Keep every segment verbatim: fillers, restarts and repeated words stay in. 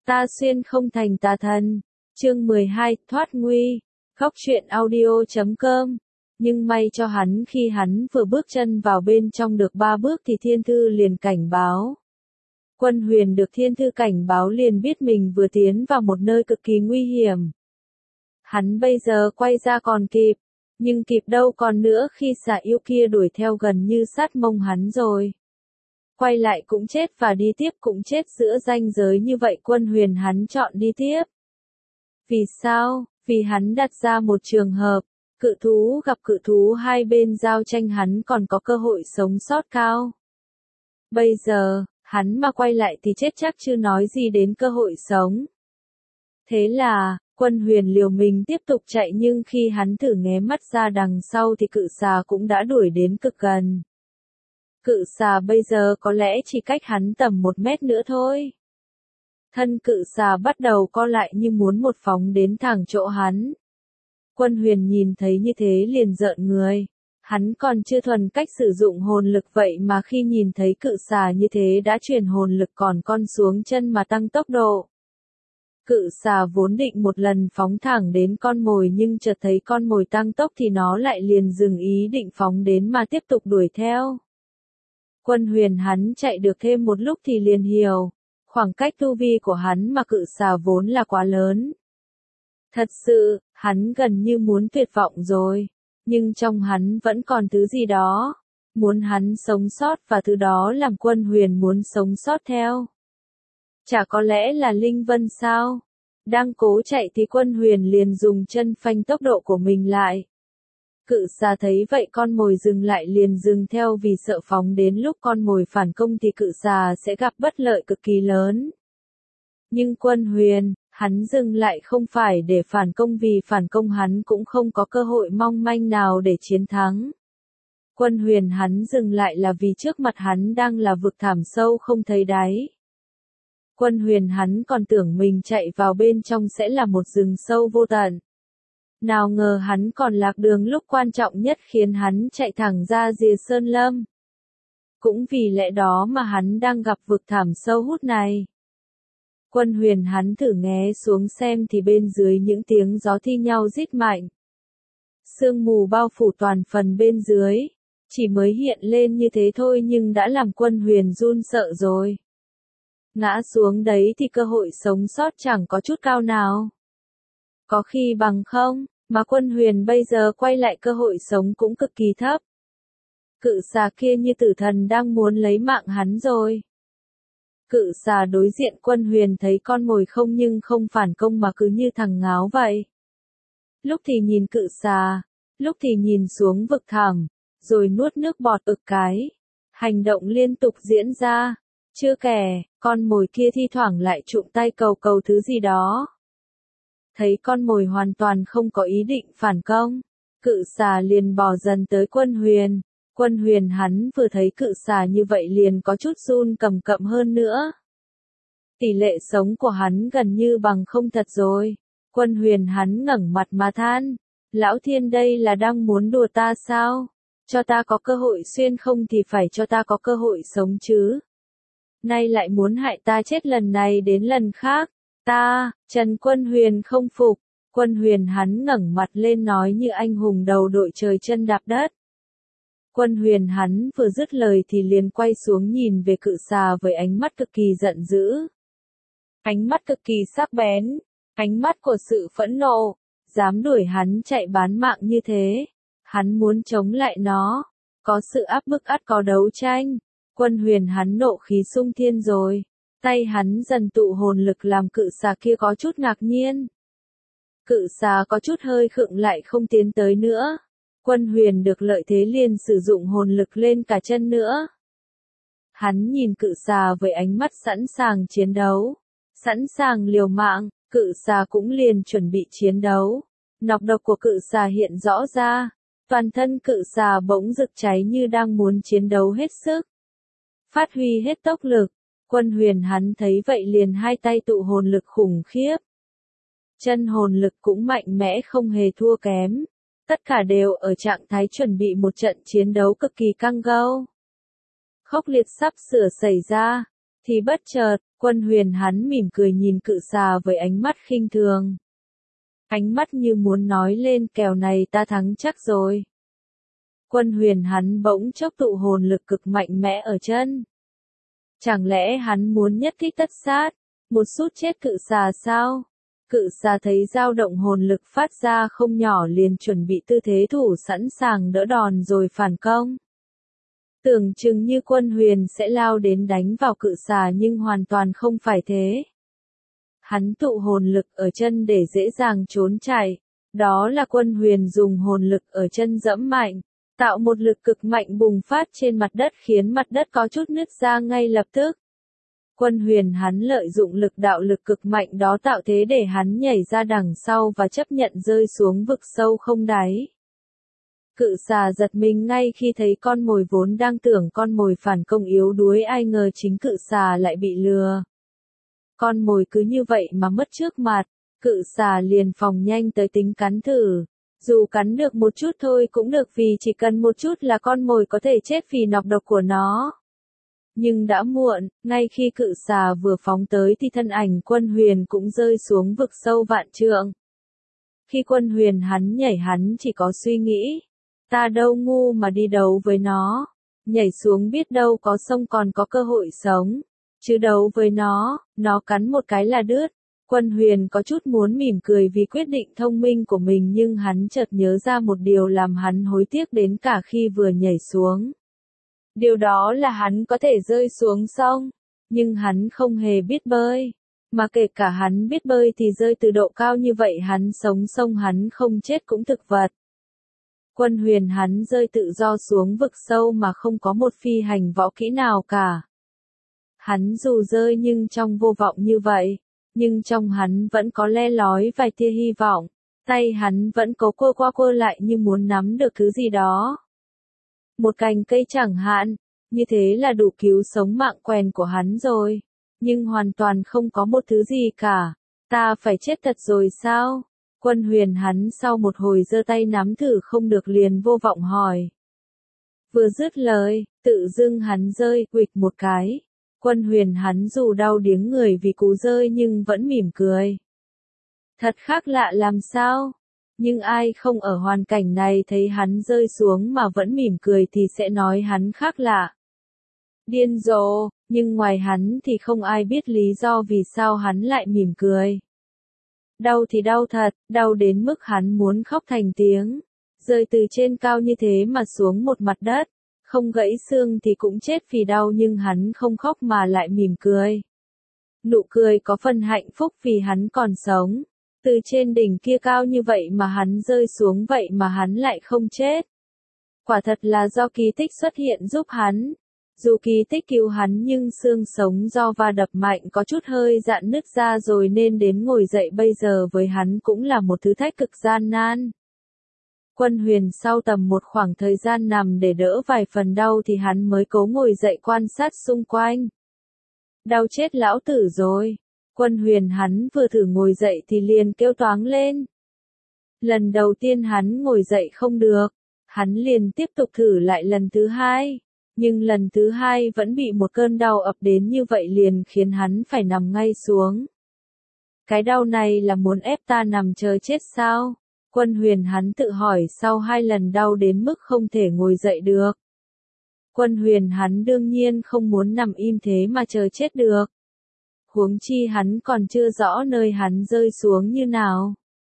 Ta xuyên không thành tà thần. Chương mười hai, thoát nguy. Góc truyện audio chấm com. Nhưng may cho hắn khi hắn vừa bước chân vào bên trong được ba bước thì thiên thư liền cảnh báo. Quân Huyền được thiên thư cảnh báo liền biết mình vừa tiến vào một nơi cực kỳ nguy hiểm. Hắn bây giờ quay ra còn kịp, nhưng kịp đâu còn nữa khi xà yêu kia đuổi theo gần như sát mông hắn rồi. Quay lại cũng chết và đi tiếp cũng chết giữa ranh giới như vậy Quân Huyền hắn chọn đi tiếp. Vì sao? Vì hắn đặt ra một trường hợp, cự thú gặp cự thú hai bên giao tranh hắn còn có cơ hội sống sót cao. Bây giờ, hắn mà quay lại thì chết chắc chưa nói gì đến cơ hội sống. Thế là, Quân Huyền liều mình tiếp tục chạy nhưng khi hắn thử nghé mắt ra đằng sau thì cự xà cũng đã đuổi đến cực gần. Cự xà bây giờ có lẽ chỉ cách hắn tầm một mét nữa thôi. Thân cự xà bắt đầu co lại như muốn một phóng đến thẳng chỗ hắn. Quân Huyền nhìn thấy như thế liền rợn người. Hắn còn chưa thuần cách sử dụng hồn lực vậy mà khi nhìn thấy cự xà như thế đã truyền hồn lực còn con xuống chân mà tăng tốc độ. Cự xà vốn định một lần phóng thẳng đến con mồi nhưng chợt thấy con mồi tăng tốc thì nó lại liền dừng ý định phóng đến mà tiếp tục đuổi theo. Quân Huyền hắn chạy được thêm một lúc thì liền hiểu, khoảng cách tu vi của hắn mà cự xà vốn là quá lớn. Thật sự, hắn gần như muốn tuyệt vọng rồi, nhưng trong hắn vẫn còn thứ gì đó, muốn hắn sống sót và thứ đó làm Quân Huyền muốn sống sót theo. Chả có lẽ là Linh Vân sao? Đang cố chạy thì Quân Huyền liền dùng chân phanh tốc độ của mình lại. Cự xà thấy vậy con mồi dừng lại liền dừng theo vì sợ phóng đến lúc con mồi phản công thì cự xà sẽ gặp bất lợi cực kỳ lớn. Nhưng Quân Huyền, hắn dừng lại không phải để phản công vì phản công hắn cũng không có cơ hội mong manh nào để chiến thắng. Quân Huyền hắn dừng lại là vì trước mặt hắn đang là vực thẳm sâu không thấy đáy. Quân Huyền hắn còn tưởng mình chạy vào bên trong sẽ là một rừng sâu vô tận. Nào ngờ hắn còn lạc đường lúc quan trọng nhất khiến hắn chạy thẳng ra rìa sơn lâm. Cũng vì lẽ đó mà hắn đang gặp vực thẳm sâu hút này. Quân Huyền hắn thử nghé xuống xem thì bên dưới những tiếng gió thi nhau rít mạnh. Sương mù bao phủ toàn phần bên dưới, chỉ mới hiện lên như thế thôi nhưng đã làm Quân Huyền run sợ rồi. Ngã xuống đấy thì cơ hội sống sót chẳng có chút cao nào. Có khi bằng không, mà Quân Huyền bây giờ quay lại cơ hội sống cũng cực kỳ thấp. Cự xà kia như tử thần đang muốn lấy mạng hắn rồi. Cự xà đối diện Quân Huyền thấy con mồi không nhưng không phản công mà cứ như thằng ngáo vậy. Lúc thì nhìn cự xà, lúc thì nhìn xuống vực thẳm, rồi nuốt nước bọt ực cái. Hành động liên tục diễn ra. Chưa kể, con mồi kia thi thoảng lại trụm tay cầu cầu thứ gì đó. Thấy con mồi hoàn toàn không có ý định phản công, cự xà liền bò dần tới Quân Huyền. Quân Huyền hắn vừa thấy cự xà như vậy liền có chút run cầm cập hơn nữa. Tỷ lệ sống của hắn gần như bằng không thật rồi. Quân Huyền hắn ngẩng mặt mà than, lão thiên đây là đang muốn đùa ta sao? Cho ta có cơ hội xuyên không thì phải cho ta có cơ hội sống chứ. Nay lại muốn hại ta chết lần này đến lần khác. Ta, Trần Quân Huyền không phục. Quân Huyền hắn ngẩng mặt lên nói như anh hùng đầu đội trời chân đạp đất. Quân Huyền hắn vừa dứt lời thì liền quay xuống nhìn về cự xà với ánh mắt cực kỳ giận dữ. Ánh mắt cực kỳ sắc bén, ánh mắt của sự phẫn nộ, dám đuổi hắn chạy bán mạng như thế. Hắn muốn chống lại nó, có sự áp bức ắt có đấu tranh. Quân Huyền hắn nộ khí sung thiên rồi. Tay hắn dần tụ hồn lực làm cự xà kia có chút ngạc nhiên. Cự xà có chút hơi khựng lại không tiến tới nữa. Quân Huyền được lợi thế liền sử dụng hồn lực lên cả chân nữa. Hắn nhìn cự xà với ánh mắt sẵn sàng chiến đấu. Sẵn sàng liều mạng, cự xà cũng liền chuẩn bị chiến đấu. Nọc độc của cự xà hiện rõ ra. Toàn thân cự xà bỗng rực cháy như đang muốn chiến đấu hết sức. Phát huy hết tốc lực. Quân Huyền hắn thấy vậy liền hai tay tụ hồn lực khủng khiếp. Chân hồn lực cũng mạnh mẽ không hề thua kém. Tất cả đều ở trạng thái chuẩn bị một trận chiến đấu cực kỳ căng gau. Khốc liệt sắp sửa xảy ra. Thì bất chợt, Quân Huyền hắn mỉm cười nhìn cự xà với ánh mắt khinh thường. Ánh mắt như muốn nói lên kèo này ta thắng chắc rồi. Quân Huyền hắn bỗng chốc tụ hồn lực cực mạnh mẽ ở chân. Chẳng lẽ hắn muốn nhất kích tất sát, một sút chết cự xà sao? Cự xà thấy dao động hồn lực phát ra không nhỏ liền chuẩn bị tư thế thủ sẵn sàng đỡ đòn rồi phản công. Tưởng chừng như Quân Huyền sẽ lao đến đánh vào cự xà nhưng hoàn toàn không phải thế. Hắn tụ hồn lực ở chân để dễ dàng trốn chạy. Đó là Quân Huyền dùng hồn lực ở chân dẫm mạnh, tạo một lực cực mạnh bùng phát trên mặt đất khiến mặt đất có chút nứt ra ngay lập tức. Quân Huyền hắn lợi dụng lực đạo lực cực mạnh đó tạo thế để hắn nhảy ra đằng sau và chấp nhận rơi xuống vực sâu không đáy. Cự xà giật mình ngay khi thấy con mồi vốn đang tưởng con mồi phản công yếu đuối, ai ngờ chính cự xà lại bị lừa. Con mồi cứ như vậy mà mất trước mặt, cự xà liền phòng nhanh tới tính cắn thử. Dù cắn được một chút thôi cũng được vì chỉ cần một chút là con mồi có thể chết vì nọc độc của nó. Nhưng đã muộn, ngay khi cự xà vừa phóng tới thì thân ảnh Quân Huyền cũng rơi xuống vực sâu vạn trượng. Khi Quân Huyền hắn nhảy hắn chỉ có suy nghĩ, ta đâu ngu mà đi đấu với nó, nhảy xuống biết đâu có sông còn có cơ hội sống, chứ đấu với nó, nó cắn một cái là đứt. Quân Huyền có chút muốn mỉm cười vì quyết định thông minh của mình nhưng hắn chợt nhớ ra một điều làm hắn hối tiếc đến cả khi vừa nhảy xuống. Điều đó là hắn có thể rơi xuống sông, nhưng hắn không hề biết bơi. Mà kể cả hắn biết bơi thì rơi từ độ cao như vậy hắn sống sông hắn không chết cũng thực vật. Quân Huyền hắn rơi tự do xuống vực sâu mà không có một phi hành võ kỹ nào cả. Hắn dù rơi nhưng trong vô vọng như vậy, nhưng trong hắn vẫn có le lói vài tia hy vọng, tay hắn vẫn cố quơ qua quơ lại như muốn nắm được thứ gì đó. Một cành cây chẳng hạn, như thế là đủ cứu sống mạng quèn của hắn rồi, nhưng hoàn toàn không có một thứ gì cả. Ta phải chết thật rồi sao? Quân Huyền hắn sau một hồi giơ tay nắm thử không được liền vô vọng hỏi. Vừa dứt lời, tự dưng hắn rơi quịch một cái. Quân Huyền hắn dù đau điếng người vì cú rơi nhưng vẫn mỉm cười. Thật khác lạ làm sao? Nhưng ai không ở hoàn cảnh này thấy hắn rơi xuống mà vẫn mỉm cười thì sẽ nói hắn khác lạ. Điên rồ, nhưng ngoài hắn thì không ai biết lý do vì sao hắn lại mỉm cười. Đau thì đau thật, đau đến mức hắn muốn khóc thành tiếng. Rơi từ trên cao như thế mà xuống một mặt đất, không gãy xương thì cũng chết vì đau nhưng hắn không khóc mà lại mỉm cười. Nụ cười có phần hạnh phúc vì hắn còn sống. Từ trên đỉnh kia cao như vậy mà hắn rơi xuống vậy mà hắn lại không chết. Quả thật là do kỳ tích xuất hiện giúp hắn. Dù kỳ tích cứu hắn nhưng xương sống do va đập mạnh có chút hơi dạn nứt ra rồi nên đến ngồi dậy bây giờ với hắn cũng là một thứ thách cực gian nan. Quân Huyền sau tầm một khoảng thời gian nằm để đỡ vài phần đau thì hắn mới cố ngồi dậy quan sát xung quanh. Đau chết lão tử rồi. Quân Huyền hắn vừa thử ngồi dậy thì liền kêu toáng lên. Lần đầu tiên hắn ngồi dậy không được, hắn liền tiếp tục thử lại lần thứ hai, nhưng lần thứ hai vẫn bị một cơn đau ập đến như vậy liền khiến hắn phải nằm ngay xuống. Cái đau này là muốn ép ta nằm chờ chết sao? Quân Huyền hắn tự hỏi sau hai lần đau đến mức không thể ngồi dậy được. Quân Huyền hắn đương nhiên không muốn nằm im thế mà chờ chết được. Huống chi hắn còn chưa rõ nơi hắn rơi xuống như nào.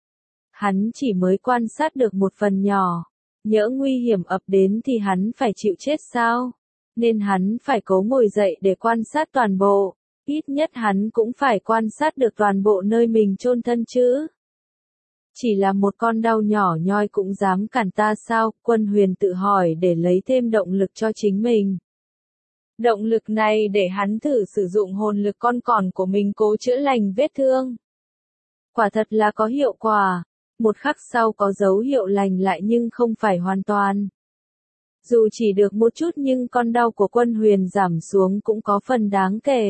Hắn chỉ mới quan sát được một phần nhỏ, nhỡ nguy hiểm ập đến thì hắn phải chịu chết sao? Nên hắn phải cố ngồi dậy để quan sát toàn bộ, ít nhất hắn cũng phải quan sát được toàn bộ nơi mình chôn thân chứ. Chỉ là một con đau nhỏ nhoi cũng dám cản ta sao? Quân Huyền tự hỏi để lấy thêm động lực cho chính mình. Động lực này để hắn thử sử dụng hồn lực con cỏn của mình cố chữa lành vết thương. Quả thật là có hiệu quả. Một khắc sau có dấu hiệu lành lại nhưng không phải hoàn toàn. Dù chỉ được một chút nhưng con đau của Quân Huyền giảm xuống cũng có phần đáng kể.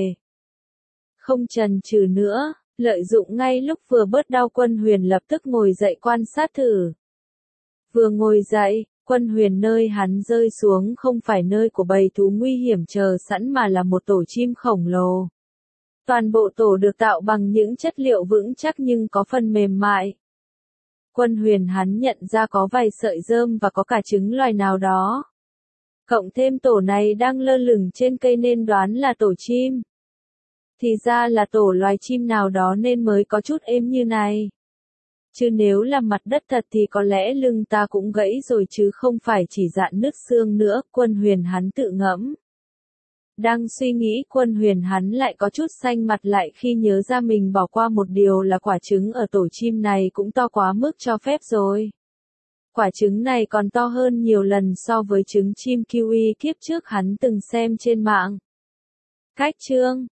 Không chần chừ nữa, lợi dụng ngay lúc vừa bớt đau Quân Huyền lập tức ngồi dậy quan sát thử. Vừa ngồi dậy, Quân Huyền nơi hắn rơi xuống không phải nơi của bầy thú nguy hiểm chờ sẵn mà là một tổ chim khổng lồ. Toàn bộ tổ được tạo bằng những chất liệu vững chắc nhưng có phần mềm mại. Quân Huyền hắn nhận ra có vài sợi rơm và có cả trứng loài nào đó. Cộng thêm tổ này đang lơ lửng trên cây nên đoán là tổ chim. Thì ra là tổ loài chim nào đó nên mới có chút êm như này. Chứ nếu là mặt đất thật thì có lẽ lưng ta cũng gãy rồi chứ không phải chỉ dạn nứt xương nữa, Quân Huyền hắn tự ngẫm. Đang suy nghĩ Quân Huyền hắn lại có chút xanh mặt lại khi nhớ ra mình bỏ qua một điều là quả trứng ở tổ chim này cũng to quá mức cho phép rồi. Quả trứng này còn to hơn nhiều lần so với trứng chim kiwi kiếp trước hắn từng xem trên mạng. Cách chương